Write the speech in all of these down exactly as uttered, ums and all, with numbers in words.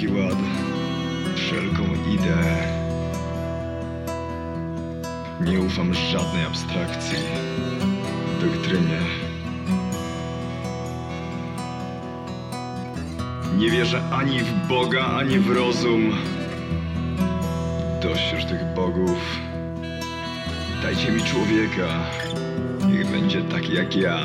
wszelki ład, wszelką ideę. Nie ufam żadnej abstrakcji, doktrynie. Nie wierzę ani w Boga, ani w rozum. Dość już tych bogów. Dajcie mi człowieka. Niech będzie taki jak ja.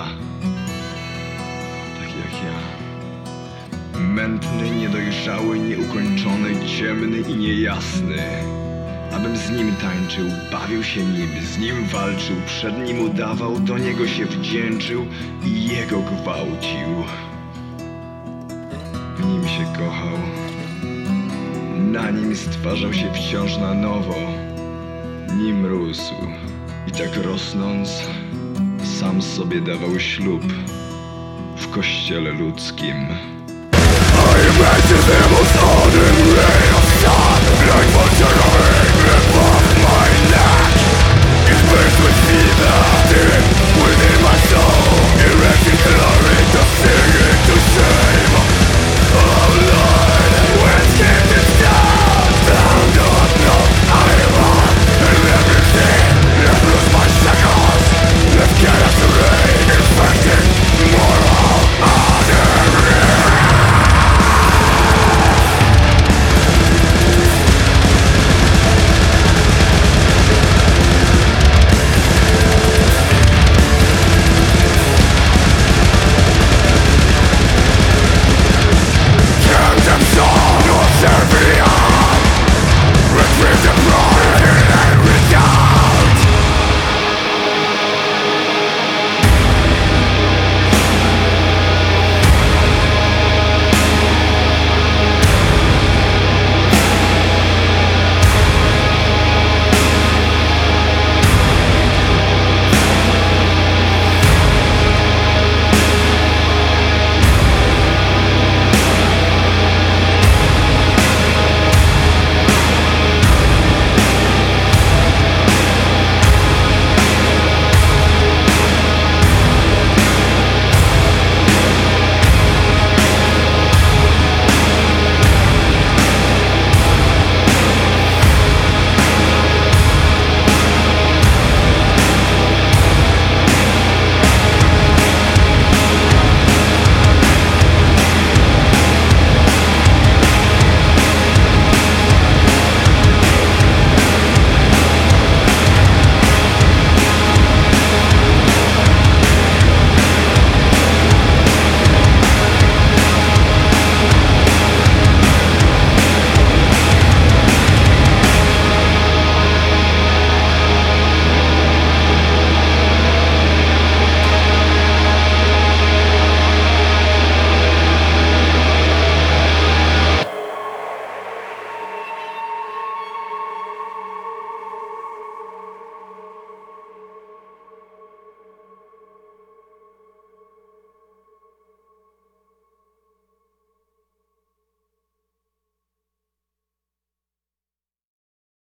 Taki jak ja. Mętny, niedojrzały, nieukończony, ciemny i niejasny. Abym z nim tańczył, bawił się nim, z nim walczył, przed nim udawał, do niego się wdzięczył i jego gwałcił. W nim się kochał, na nim stwarzał się wciąż na nowo, nim rósł i tak rosnąc, sam sobie dawał ślub w kościele ludzkim. I imagine them all starting, rain of sun, like what's